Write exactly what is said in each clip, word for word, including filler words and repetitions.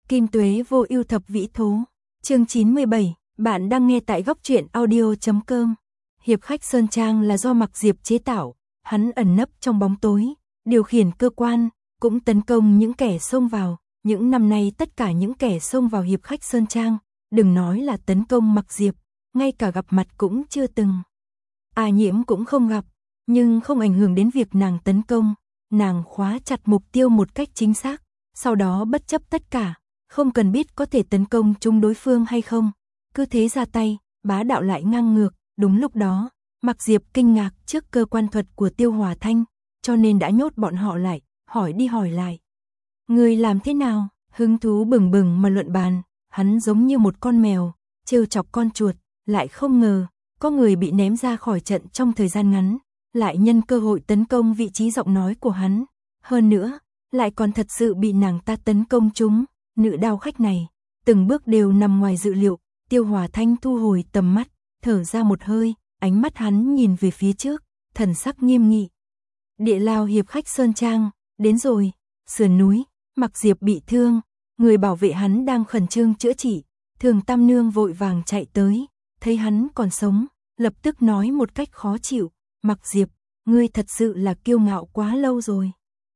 Kim Tuế vô ưu thập vĩ thố. Chương chín mươi bảy, bạn đang nghe tại góc truyện audio chấm com. Hiệp khách Sơn Trang là do Mạc Diệp chế tạo, hắn ẩn nấp trong bóng tối, điều khiển cơ quan, cũng tấn công những kẻ xông vào. Những năm nay tất cả những kẻ xông vào hiệp khách Sơn Trang, đừng nói là tấn công Mạc Diệp, ngay cả gặp mặt cũng chưa từng. A Nhiễm cũng không gặp, nhưng không ảnh hưởng đến việc nàng tấn công, nàng khóa chặt mục tiêu một cách chính xác, sau đó bất chấp tất cả, không cần biết có thể tấn công trúng đối phương hay không, cứ thế ra tay, bá đạo lại ngang ngược. Đúng lúc đó, Mạc Diệp kinh ngạc trước cơ quan thuật của Tiêu Hòa Thanh, cho nên đã nhốt bọn họ lại, hỏi đi hỏi lại. Người làm thế nào? Hứng thú bừng bừng mà luận bàn, hắn giống như một con mèo, trêu chọc con chuột, lại không ngờ, có người bị ném ra khỏi trận trong thời gian ngắn, lại nhân cơ hội tấn công vị trí giọng nói của hắn. Hơn nữa, lại còn thật sự bị nàng ta tấn công trúng. Nữ đao khách này, từng bước đều nằm ngoài dự liệu. Tiêu Hòa Thanh thu hồi tầm mắt, thở ra một hơi, ánh mắt hắn nhìn về phía trước, thần sắc nghiêm nghị. Địa lao hiệp khách Sơn Trang, đến rồi. Sườn núi, Mạc Diệp bị thương, người bảo vệ hắn đang khẩn trương chữa trị. Thường Tam Nương vội vàng chạy tới, thấy hắn còn sống, lập tức nói một cách khó chịu. Mạc Diệp, ngươi thật sự là kiêu ngạo quá lâu rồi.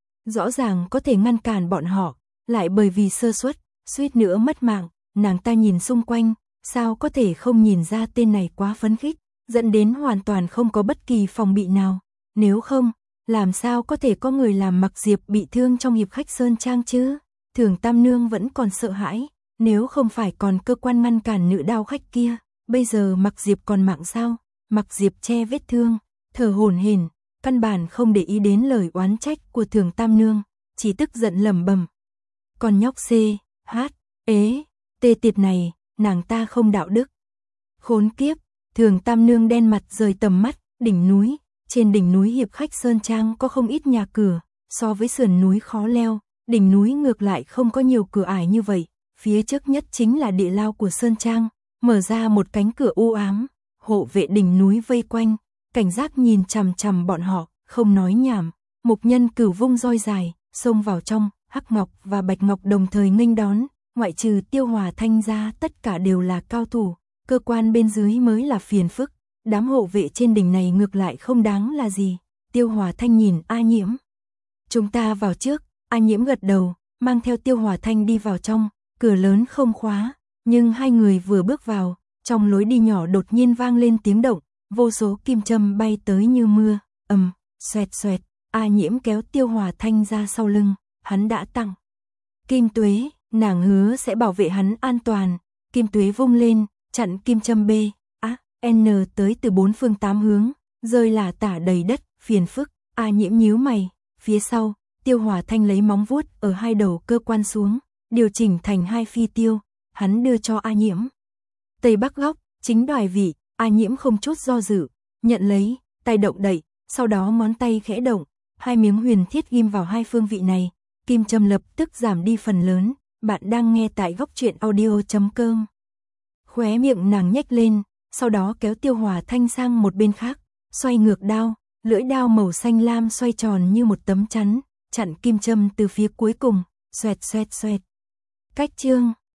Rõ ràng có thể ngăn cản bọn họ, lại bởi vì sơ suất, suýt nữa mất mạng. Nàng ta nhìn xung quanh, sao có thể không nhìn ra tên này quá phấn khích, dẫn đến hoàn toàn không có bất kỳ phòng bị nào. Nếu không, làm sao có thể có người làm Mạc Diệp bị thương trong hiệp khách Sơn Trang chứ? Thường Tam Nương vẫn còn sợ hãi, nếu không phải còn cơ quan ngăn cản nữ đao khách kia, bây giờ Mạc Diệp còn mạng sao? Mạc Diệp che vết thương, thở hổn hển, căn bản không để ý đến lời oán trách của Thường Tam Nương, chỉ tức giận lẩm bẩm. Con nhóc C, H, ế, tê tiệt này, nàng ta không đạo đức. Khốn kiếp, Thường Tam Nương đen mặt rời tầm mắt. Đỉnh núi, trên đỉnh núi hiệp khách Sơn Trang có không ít nhà cửa, so với sườn núi khó leo, đỉnh núi ngược lại không có nhiều cửa ải như vậy. Phía trước nhất chính là địa lao của Sơn Trang, mở ra một cánh cửa u ám, hộ vệ đỉnh núi vây quanh, cảnh giác nhìn chằm chằm bọn họ, không nói nhảm. Mục Nhân Cửu vung roi dài, xông vào trong. Hắc Ngọc và Bạch Ngọc đồng thời nghênh đón, ngoại trừ Tiêu Hòa Thanh ra tất cả đều là cao thủ, cơ quan bên dưới mới là phiền phức, đám hộ vệ trên đỉnh này ngược lại không đáng là gì. Tiêu Hòa Thanh nhìn A Nhiễm. Chúng ta vào trước. A Nhiễm gật đầu, mang theo Tiêu Hòa Thanh đi vào trong, cửa lớn không khóa, nhưng hai người vừa bước vào, trong lối đi nhỏ đột nhiên vang lên tiếng động, vô số kim châm bay tới như mưa, ầm, xoẹt xoẹt, A Nhiễm kéo Tiêu Hòa Thanh ra sau lưng. Hắn đã tặng Kim Tuế, nàng hứa sẽ bảo vệ hắn an toàn. Kim Tuế vung lên, chặn kim châm B, A, N tới từ bốn phương tám hướng, rơi lả tả đầy đất, phiền phức. A Nhiễm nhíu mày, phía sau, Tiêu Hòa Thanh lấy móng vuốt ở hai đầu cơ quan xuống, điều chỉnh thành hai phi tiêu, hắn đưa cho A Nhiễm. Tây Bắc góc, chính đoài vị. A Nhiễm không chút do dự, nhận lấy, tay động đậy, sau đó ngón tay khẽ động, hai miếng huyền thiết ghim vào hai phương vị này. Kim châm lập tức giảm đi phần lớn. Bạn đang nghe tại góc truyện audio chấm com. Khóe miệng nàng nhếch lên, sau đó kéo Tiêu Hòa Thanh sang một bên khác, xoay ngược đao, lưỡi đao màu xanh lam xoay tròn như một tấm chắn, chặn kim châm từ phía cuối cùng, xoẹt xoẹt xoẹt. Cách chương